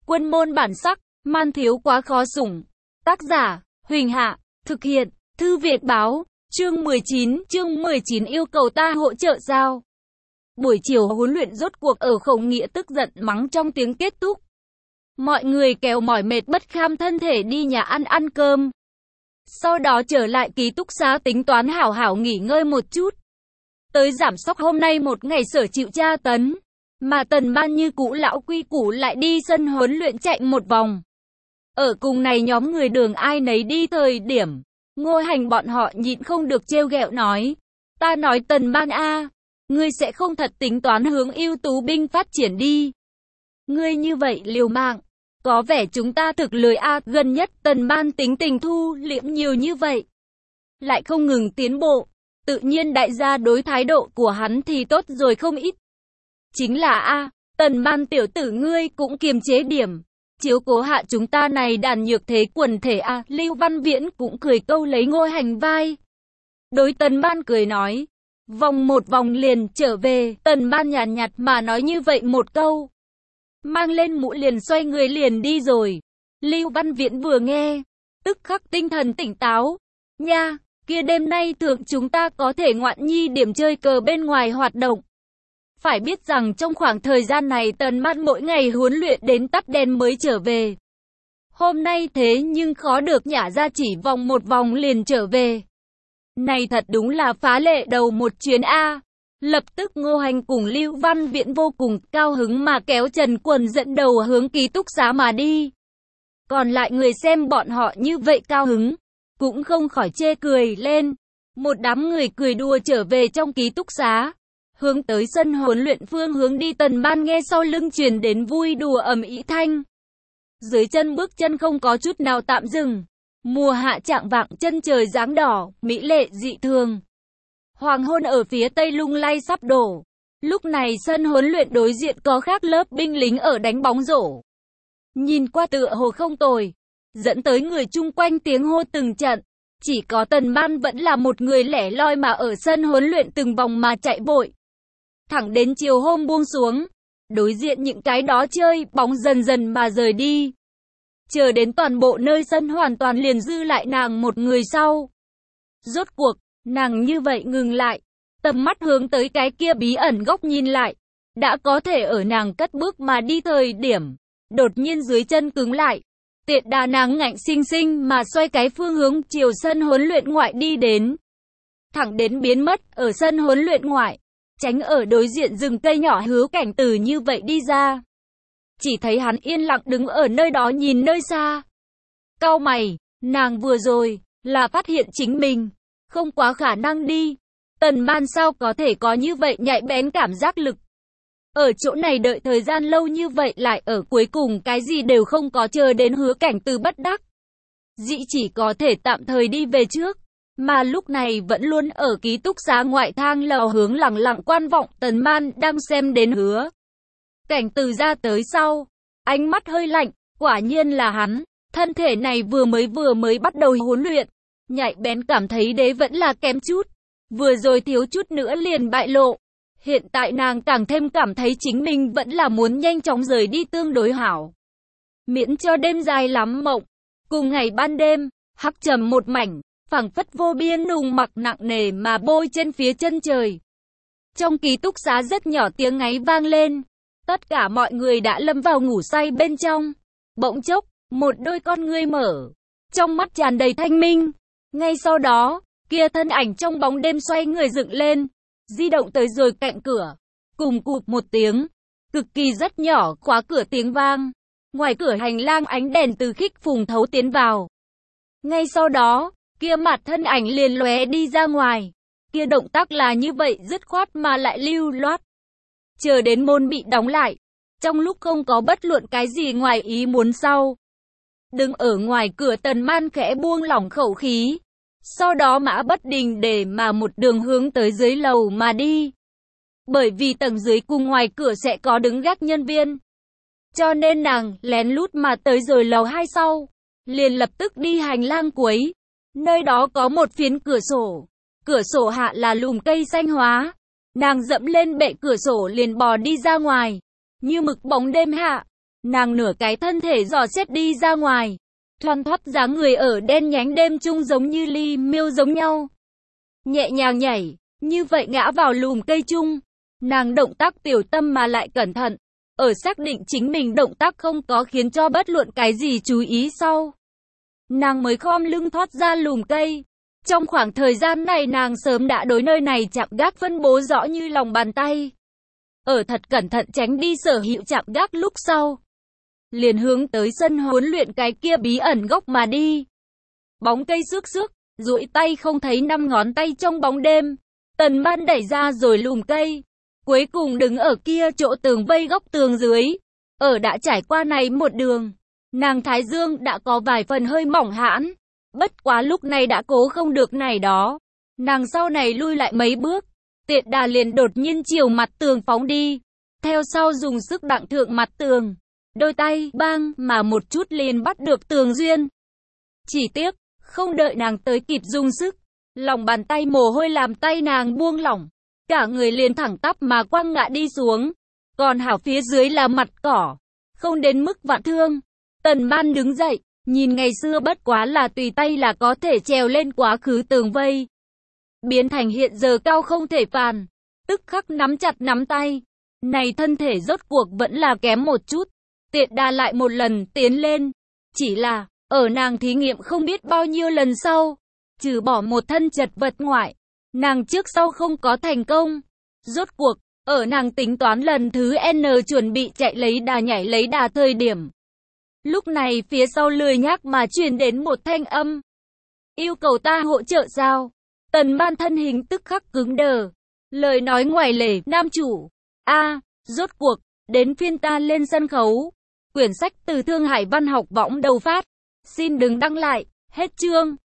Quân môn bản sắc, man thiếu quá khó sủng. Tác giả, Huỳnh Hạ, thực hiện, Thư viện báo, chương 19 yêu cầu ta hỗ trợ sao? Buổi chiều huấn luyện rốt cuộc ở Khổng Nghĩa tức giận mắng trong tiếng kết thúc. Mọi người kéo mỏi mệt bất kham thân thể đi nhà ăn cơm. Sau đó trở lại ký túc xá tính toán hảo hảo nghỉ ngơi một chút. Tới giảm sóc hôm nay một ngày sở chịu tra tấn. Mà Tần Ban như cũ lão quy củ lại đi sân huấn luyện chạy một vòng. Ở cùng này nhóm người đường ai nấy đi thời điểm. Ngô Hành bọn họ nhịn không được trêu ghẹo nói. Ta nói Tần Ban a, ngươi sẽ không thật tính toán hướng ưu tú binh phát triển đi. Ngươi như vậy liều mạng. Có vẻ chúng ta thực lười a, gần nhất Tần Ban tính tình thu liễm nhiều như vậy. Lại không ngừng tiến bộ. Tự nhiên đại gia đối thái độ của hắn thì tốt rồi không ít. Chính là a, Tần Ban tiểu tử ngươi cũng kiềm chế điểm. Chiếu cố hạ chúng ta này đàn nhược thế quần thể a, Lưu Văn Viễn cũng cười câu lấy Ngô Hành vai. Đối Tần Ban cười nói. Vòng một vòng liền trở về, Tần Ban nhàn nhạt mà nói như vậy một câu. Mang lên mũ liền xoay người liền đi rồi. Lưu Văn Viễn vừa nghe, tức khắc tinh thần tỉnh táo. Nha, kia đêm nay thượng chúng ta có thể ngoạn nhi điểm chơi cờ bên ngoài hoạt động. Phải biết rằng trong khoảng thời gian này Tần Ban mỗi ngày huấn luyện đến tắt đèn mới trở về. Hôm nay thế nhưng khó được nhả ra chỉ vòng một vòng liền trở về. Này thật đúng là phá lệ đầu một chuyến a. Lập tức Ngô Hành cùng Lưu Văn Viễn vô cùng cao hứng mà kéo Trần Quần dẫn đầu hướng ký túc xá mà đi. Còn lại người xem bọn họ như vậy cao hứng, cũng không khỏi chê cười lên. Một đám người cười đùa trở về trong ký túc xá. Hướng tới sân huấn luyện phương hướng đi, Tần Ban nghe sau lưng truyền đến vui đùa ầm ĩ thanh. Dưới chân bước chân không có chút nào tạm dừng. Mùa hạ chạng vạng chân trời dáng đỏ, mỹ lệ dị thường. Hoàng hôn ở phía tây lung lay sắp đổ. Lúc này sân huấn luyện đối diện có khác lớp binh lính ở đánh bóng rổ. Nhìn qua tựa hồ không tồi, dẫn tới người chung quanh tiếng hô từng trận. Chỉ có Tần Ban vẫn là một người lẻ loi mà ở sân huấn luyện từng vòng mà chạy vội. Thẳng đến chiều hôm buông xuống, đối diện những cái đó chơi bóng dần dần mà rời đi. Chờ đến toàn bộ nơi sân hoàn toàn liền dư lại nàng một người sau. Rốt cuộc, nàng như vậy ngừng lại, tầm mắt hướng tới cái kia bí ẩn góc nhìn lại. Đã có thể ở nàng cất bước mà đi thời điểm, đột nhiên dưới chân cứng lại. Tiện đà nàng ngạnh sinh sinh mà xoay cái phương hướng chiều sân huấn luyện ngoại đi đến. Thẳng đến biến mất ở sân huấn luyện ngoại. Tránh ở đối diện rừng cây nhỏ Hứa Cảnh Từ như vậy đi ra. Chỉ thấy hắn yên lặng đứng ở nơi đó nhìn nơi xa. Cau mày, nàng vừa rồi là phát hiện chính mình không quá khả năng đi. Tần Ban sao có thể có như vậy nhạy bén cảm giác lực. Ở chỗ này đợi thời gian lâu như vậy lại ở cuối cùng cái gì đều không có, chờ đến Hứa Cảnh Từ bất đắc dĩ chỉ có thể tạm thời đi về trước. Mà lúc này vẫn luôn ở ký túc xá ngoại thang lầu hướng lặng lặng quan vọng Tần Ban đang xem đến Hứa Cảnh Từ ra tới sau. Ánh mắt hơi lạnh, quả nhiên là hắn. Thân thể này vừa mới bắt đầu huấn luyện. Nhạy bén cảm thấy đấy vẫn là kém chút. Vừa rồi thiếu chút nữa liền bại lộ. Hiện tại nàng càng thêm cảm thấy chính mình vẫn là muốn nhanh chóng rời đi tương đối hảo. Miễn cho đêm dài lắm mộng. Cùng ngày ban đêm, hắc trầm một mảnh. Phảng phất vô biên nùng mặc nặng nề mà bôi trên phía chân trời. Trong ký túc xá rất nhỏ tiếng ngáy vang lên. Tất cả mọi người đã lâm vào ngủ say bên trong. Bỗng chốc, một đôi con ngươi mở. Trong mắt tràn đầy thanh minh. Ngay sau đó, kia thân ảnh trong bóng đêm xoay người dựng lên. Di động tới rồi cạnh cửa. Cùng cụp một tiếng. Cực kỳ rất nhỏ khóa cửa tiếng vang. Ngoài cửa hành lang ánh đèn từ khích phùng thấu tiến vào. Ngay sau đó, kia mặt thân ảnh liền lóe đi ra ngoài. Kia động tác là như vậy dứt khoát mà lại lưu loát. Chờ đến môn bị đóng lại. Trong lúc không có bất luận cái gì ngoài ý muốn sau. Đứng ở ngoài cửa Tần Man khẽ buông lỏng khẩu khí. Sau đó mã bất đình để mà một đường hướng tới dưới lầu mà đi. Bởi vì tầng dưới cùng ngoài cửa sẽ có đứng gác nhân viên. Cho nên nàng lén lút mà tới rồi lầu 2 sau. Liền lập tức đi hành lang cuối. Nơi đó có một phiến cửa sổ hạ là lùm cây xanh hóa. Nàng dẫm lên bệ cửa sổ liền bò đi ra ngoài. Như mực bóng đêm hạ, Nàng nửa cái thân thể dò xét đi ra ngoài. Thoăn thoắt dáng người ở đen nhánh đêm trung giống như ly miêu giống nhau. Nhẹ nhàng nhảy, như vậy ngã vào lùm cây chung. Nàng động tác tiểu tâm mà lại cẩn thận. Ở xác định chính mình động tác không có khiến cho bất luận cái gì chú ý sau. Nàng mới khom lưng thoát ra lùm cây. Trong khoảng thời gian này nàng sớm đã đối nơi này chạm gác phân bố rõ như lòng bàn tay. Ở thật cẩn thận tránh đi sở hữu chạm gác lúc sau. Liền hướng tới sân huấn luyện cái kia bí ẩn góc mà đi. Bóng cây xước xước, duỗi tay không thấy 5 ngón tay trong bóng đêm. Tần Ban đẩy ra rồi lùm cây. Cuối cùng đứng ở kia chỗ tường vây góc tường dưới. Ở đã trải qua này một đường. Nàng thái dương đã có vài phần hơi mỏng hãn. Bất quá lúc này đã cố không được này đó. Nàng sau này lui lại mấy bước. Tiện đà liền đột nhiên chiều mặt tường phóng đi. Theo sau dùng sức đặng thượng mặt tường. Đôi tay bang mà một chút liền bắt được tường duyên. Chỉ tiếc, không đợi nàng tới kịp dùng sức. Lòng bàn tay mồ hôi làm tay nàng buông lỏng. Cả người liền thẳng tắp mà quăng ngã đi xuống. Còn hảo phía dưới là mặt cỏ. Không đến mức vạn thương. Tần Ban đứng dậy. Nhìn ngày xưa bất quá là tùy tay là có thể trèo lên quá khứ tường vây. Biến thành hiện giờ cao không thể phàn. Tức khắc nắm chặt nắm tay. Này thân thể rốt cuộc vẫn là kém một chút. Tiện đà lại một lần tiến lên. Chỉ là, ở nàng thí nghiệm không biết bao nhiêu lần sau. Trừ bỏ một thân chật vật ngoại. Nàng trước sau không có thành công. Rốt cuộc, ở nàng tính toán lần thứ N chuẩn bị chạy lấy đà nhảy lấy đà thời điểm. Lúc này phía sau lười nhác mà truyền đến một thanh âm. Yêu cầu ta hỗ trợ sao? Tần Ban thân hình tức khắc cứng đờ. Lời nói ngoài lề, nam chủ. Rốt cuộc, đến phiên ta lên sân khấu. Quyển sách từ Thương Hải Văn học võng đầu phát. Xin đừng đăng lại, hết chương.